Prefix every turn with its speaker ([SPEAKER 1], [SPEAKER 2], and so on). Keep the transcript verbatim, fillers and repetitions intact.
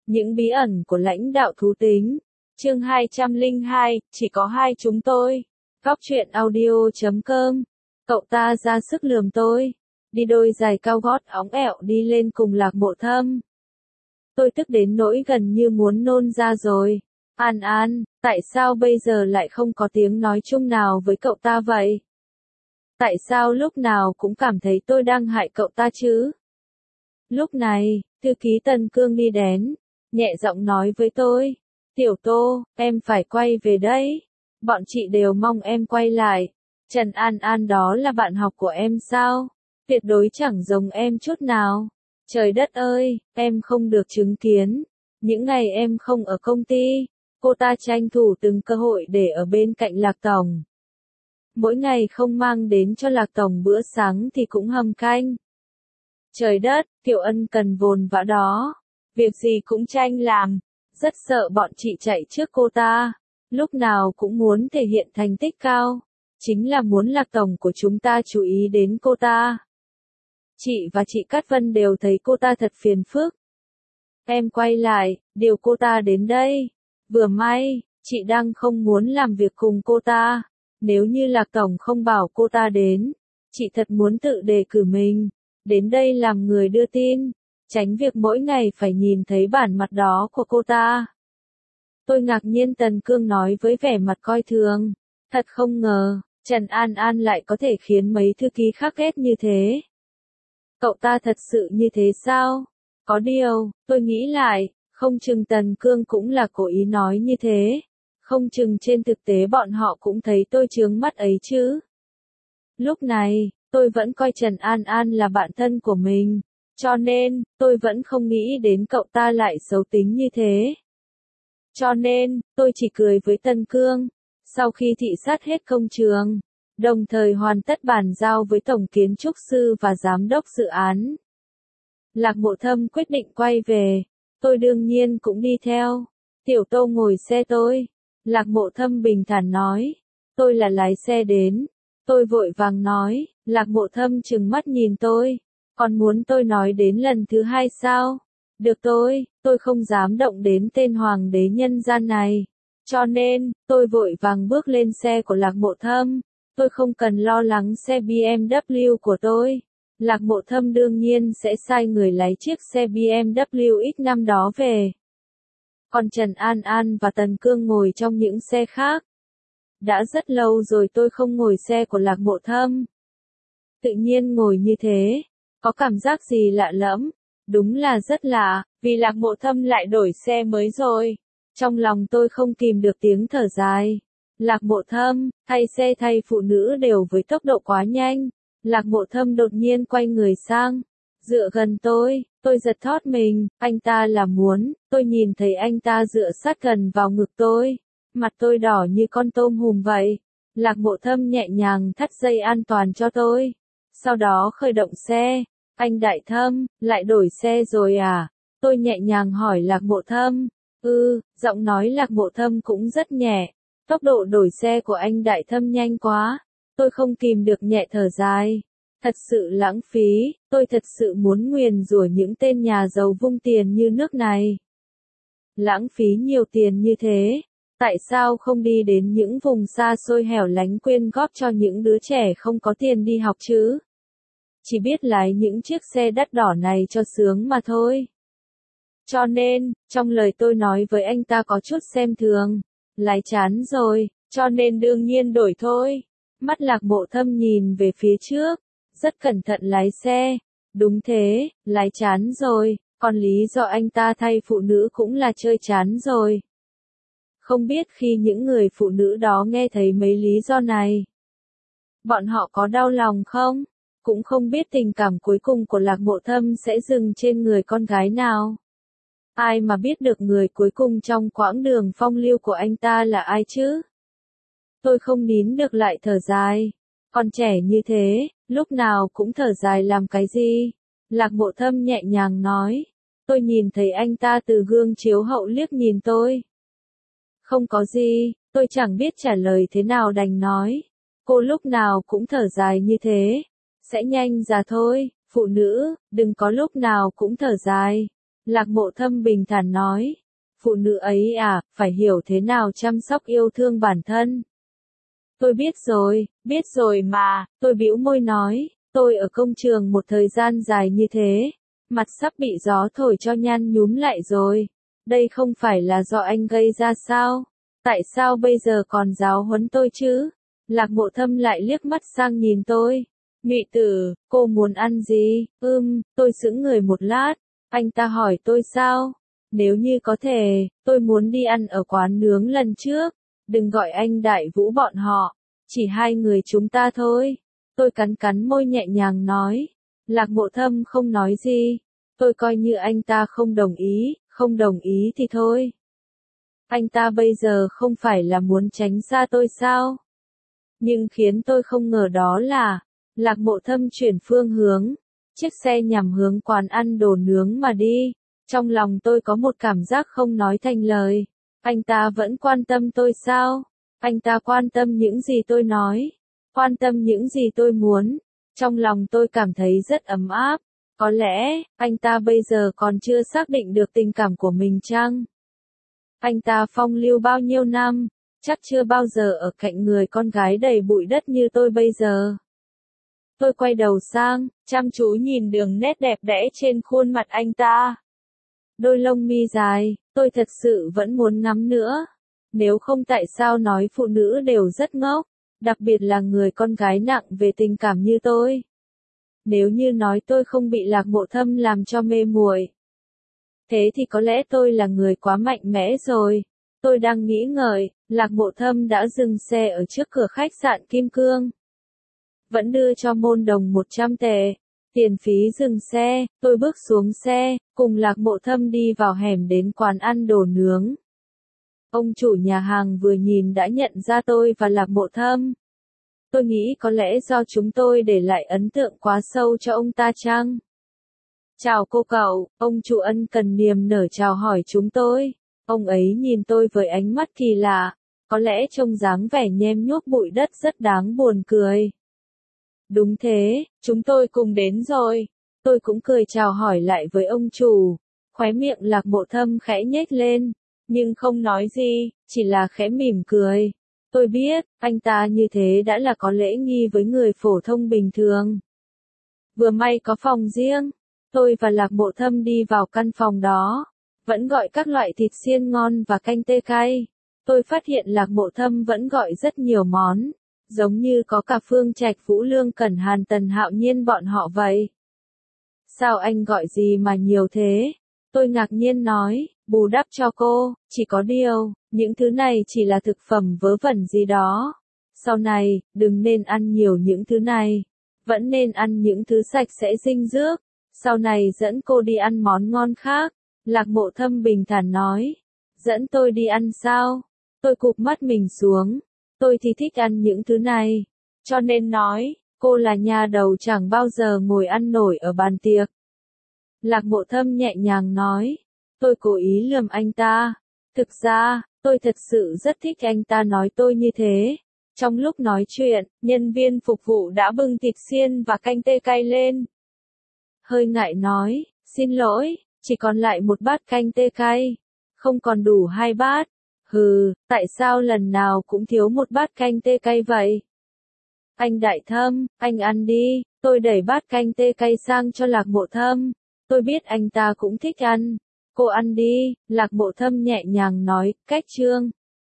[SPEAKER 1] Những bí ẩn của lãnh đạo thú tính. Chương hai trăm lẻ hai, chỉ có hai chúng tôi. Góc truyện audio chấm com. Cậu ta ra sức lườm tôi. Đi đôi giày cao gót óng ẹo đi lên cùng Lạc Mộ Thâm. Tôi tức đến nỗi gần như muốn nôn ra rồi. An An, tại sao bây giờ lại không có tiếng nói chung nào với cậu ta vậy? Tại sao lúc nào cũng cảm thấy tôi đang hại cậu ta chứ? Lúc này, thư ký Tân Cương đi đến, nhẹ giọng nói với tôi. Tiểu Tô, em phải quay về đấy. Bọn chị đều mong em quay lại. Trần An An đó là bạn học của em sao? Tuyệt đối chẳng giống em chút nào. Trời đất ơi, em không được chứng kiến. Những ngày em không ở công ty, cô ta tranh thủ từng cơ hội để ở bên cạnh Lạc Tổng. Mỗi ngày không mang đến cho Lạc Tổng bữa sáng thì cũng hầm canh. Trời đất, Tiểu Ân cần vồn vã đó. Việc gì cũng tranh làm. Rất sợ bọn chị chạy trước cô ta. Lúc nào cũng muốn thể hiện thành tích cao. Chính là muốn Lạc Tổng của chúng ta chú ý đến cô ta. Chị và chị Cát Vân đều thấy cô ta thật phiền phức. Em quay lại, điều cô ta đến đây. Vừa may, chị đang không muốn làm việc cùng cô ta. Nếu như Lạc Tổng không bảo cô ta đến, chị thật muốn tự đề cử mình. Đến đây làm người đưa tin. Tránh việc mỗi ngày phải nhìn thấy bản mặt đó của cô ta. Tôi ngạc nhiên Tần Cương nói với vẻ mặt coi thường. Thật không ngờ, Trần An An lại có thể khiến mấy thư ký khác ghét như thế. Cậu ta thật sự như thế sao? Có điều, tôi nghĩ lại, không chừng Tần Cương cũng là cố ý nói như thế. Không chừng trên thực tế bọn họ cũng thấy tôi chướng mắt ấy chứ. Lúc này, tôi vẫn coi Trần An An là bạn thân của mình. Cho nên, tôi vẫn không nghĩ đến cậu ta lại xấu tính như thế. Cho nên, tôi chỉ cười với Tân Cương. Sau khi thị sát hết công trường, đồng thời hoàn tất bàn giao với Tổng Kiến trúc sư và Giám đốc dự án, Lạc Mộ Thâm quyết định quay về. Tôi đương nhiên cũng đi theo. Tiểu Tô ngồi xe tôi. Lạc Mộ Thâm bình thản nói. Tôi là lái xe đến. Tôi vội vàng nói. Lạc Mộ Thâm trừng mắt nhìn tôi. Còn muốn tôi nói đến lần thứ hai sao? Được tôi, tôi không dám động đến tên hoàng đế nhân gian này. Cho nên, tôi vội vàng bước lên xe của Lạc Mộ Thâm. Tôi không cần lo lắng xe bê em vê của tôi. Lạc Mộ Thâm đương nhiên sẽ sai người lái chiếc xe bê em vê X năm đó về. Còn Trần An An và Tần Cương ngồi trong những xe khác. Đã rất lâu rồi tôi không ngồi xe của Lạc Mộ Thâm. Tự nhiên ngồi như thế, có cảm giác gì lạ lẫm. Đúng là rất lạ, vì Lạc Mộ Thâm lại đổi xe mới rồi. Trong lòng tôi không kìm được tiếng thở dài. Lạc Mộ Thâm, thay xe thay phụ nữ đều với tốc độ quá nhanh. Lạc Mộ Thâm đột nhiên quay người sang. Dựa gần tôi, tôi giật thót mình, anh ta là muốn, tôi nhìn thấy anh ta dựa sát gần vào ngực tôi. Mặt tôi đỏ như con tôm hùm vậy. Lạc Mộ Thâm nhẹ nhàng thắt dây an toàn cho tôi. Sau đó khởi động xe. Anh Đại Thâm, lại đổi xe rồi à? Tôi nhẹ nhàng hỏi Lạc Mộ Thâm. Ừ, giọng nói Lạc Mộ Thâm cũng rất nhẹ. Tốc độ đổi xe của anh Đại Thâm nhanh quá. Tôi không kìm được nhẹ thở dài. Thật sự lãng phí, tôi thật sự muốn nguyền rủa những tên nhà giàu vung tiền như nước này. Lãng phí nhiều tiền như thế, tại sao không đi đến những vùng xa xôi hẻo lánh quyên góp cho những đứa trẻ không có tiền đi học chứ? Chỉ biết lái những chiếc xe đắt đỏ này cho sướng mà thôi. Cho nên, trong lời tôi nói với anh ta có chút xem thường. Lái chán rồi, cho nên đương nhiên đổi thôi. Mắt Lạc Mộ Thâm nhìn về phía trước, rất cẩn thận lái xe. Đúng thế, lái chán rồi, còn lý do anh ta thay phụ nữ cũng là chơi chán rồi. Không biết khi những người phụ nữ đó nghe thấy mấy lý do này, bọn họ có đau lòng không? Cũng không biết tình cảm cuối cùng của Lạc Mộ Thâm sẽ dừng trên người con gái nào. Ai mà biết được người cuối cùng trong quãng đường phong lưu của anh ta là ai chứ? Tôi không nín được lại thở dài. Còn trẻ như thế, lúc nào cũng thở dài làm cái gì? Lạc Mộ Thâm nhẹ nhàng nói. Tôi nhìn thấy anh ta từ gương chiếu hậu liếc nhìn tôi. Không có gì, tôi chẳng biết trả lời thế nào đành nói. Cô lúc nào cũng thở dài như thế. Sẽ nhanh già thôi, phụ nữ, đừng có lúc nào cũng thở dài. Lạc Mộ Thâm bình thản nói. Phụ nữ ấy à, phải hiểu thế nào chăm sóc yêu thương bản thân. Tôi biết rồi, biết rồi mà, tôi bĩu môi nói, tôi ở công trường một thời gian dài như thế, mặt sắp bị gió thổi cho nhăn nhúm lại rồi. Đây không phải là do anh gây ra sao? Tại sao bây giờ còn giáo huấn tôi chứ? Lạc Mộ Thâm lại liếc mắt sang nhìn tôi. Ngụy Tử, cô muốn ăn gì? Ừm, tôi sững người một lát. Anh ta hỏi tôi sao? Nếu như có thể, tôi muốn đi ăn ở quán nướng lần trước. Đừng gọi anh Đại Vũ bọn họ. Chỉ hai người chúng ta thôi. Tôi cắn cắn môi nhẹ nhàng nói. Lạc Mộ Thâm không nói gì. Tôi coi như anh ta không đồng ý, không đồng ý thì thôi. Anh ta bây giờ không phải là muốn tránh xa tôi sao? Nhưng khiến tôi không ngờ đó là, Lạc Mộ Thâm chuyển phương hướng, chiếc xe nhằm hướng quán ăn đồ nướng mà đi. Trong lòng tôi có một cảm giác không nói thành lời. Anh ta vẫn quan tâm tôi sao? Anh ta quan tâm những gì tôi nói, quan tâm những gì tôi muốn. Trong lòng tôi cảm thấy rất ấm áp. Có lẽ, anh ta bây giờ còn chưa xác định được tình cảm của mình chăng? Anh ta phong lưu bao nhiêu năm, chắc chưa bao giờ ở cạnh người con gái đầy bụi đất như tôi bây giờ. Tôi quay đầu sang, chăm chú nhìn đường nét đẹp đẽ trên khuôn mặt anh ta. Đôi lông mi dài, tôi thật sự vẫn muốn ngắm nữa. Nếu không tại sao nói phụ nữ đều rất ngốc, đặc biệt là người con gái nặng về tình cảm như tôi. Nếu như nói tôi không bị Lạc Mộ Thâm làm cho mê muội, thế thì có lẽ tôi là người quá mạnh mẽ rồi. Tôi đang nghĩ ngợi, Lạc Mộ Thâm đã dừng xe ở trước cửa khách sạn Kim Cương. Vẫn đưa cho Môn Đồng một trăm tệ. Tiền phí dừng xe, tôi bước xuống xe, cùng Lạc Mộ Thâm đi vào hẻm đến quán ăn đồ nướng. Ông chủ nhà hàng vừa nhìn đã nhận ra tôi và Lạc Mộ Thâm. Tôi nghĩ có lẽ do chúng tôi để lại ấn tượng quá sâu cho ông ta chăng? Chào cô cậu, ông chủ ân cần niềm nở chào hỏi chúng tôi. Ông ấy nhìn tôi với ánh mắt kỳ lạ, có lẽ trông dáng vẻ nhem nhuốc bụi đất rất đáng buồn cười. Đúng thế, chúng tôi cùng đến rồi. Tôi cũng cười chào hỏi lại với ông chủ. Khóe miệng Lạc Mộ Thâm khẽ nhếch lên, nhưng không nói gì, chỉ là khẽ mỉm cười. Tôi biết, anh ta như thế đã là có lễ nghi với người phổ thông bình thường. Vừa may có phòng riêng, tôi và Lạc Mộ Thâm đi vào căn phòng đó. Vẫn gọi các loại thịt xiên ngon và canh tê cay. Tôi phát hiện Lạc Mộ Thâm vẫn gọi rất nhiều món, giống như có cả Phương Trạch, Vũ Lương, Cẩn Hàn, Tần Hạo Nhiên bọn họ vậy. Sao anh gọi gì mà nhiều thế? Tôi ngạc nhiên nói, bù đắp cho cô, chỉ có điều, những thứ này chỉ là thực phẩm vớ vẩn gì đó. Sau này, đừng nên ăn nhiều những thứ này. Vẫn nên ăn những thứ sạch sẽ dinh dưỡng. Sau này dẫn cô đi ăn món ngon khác. Lạc Mộ Thâm bình thản nói. Dẫn tôi đi ăn sao? Tôi cụp mắt mình xuống. Tôi thì thích ăn những thứ này. Cho nên nói, cô là nhà đầu chẳng bao giờ ngồi ăn nổi ở bàn tiệc. Lạc Mộ Thâm nhẹ nhàng nói. Tôi cố ý lườm anh ta. Thực ra, tôi thật sự rất thích anh ta nói tôi như thế. Trong lúc nói chuyện, nhân viên phục vụ đã bưng thịt xiên và canh tê cay lên. Hơi ngại nói, xin lỗi, chỉ còn lại một bát canh tê cay. Không còn đủ hai bát. Hừ, tại sao lần nào cũng thiếu một bát canh tê cay vậy? Anh Đại Thâm, anh ăn đi. Tôi đẩy bát canh tê cay sang cho Lạc Mộ Thâm. Tôi biết anh ta cũng thích ăn. Cô ăn đi, Lạc Mộ Thâm nhẹ nhàng nói, cách chương.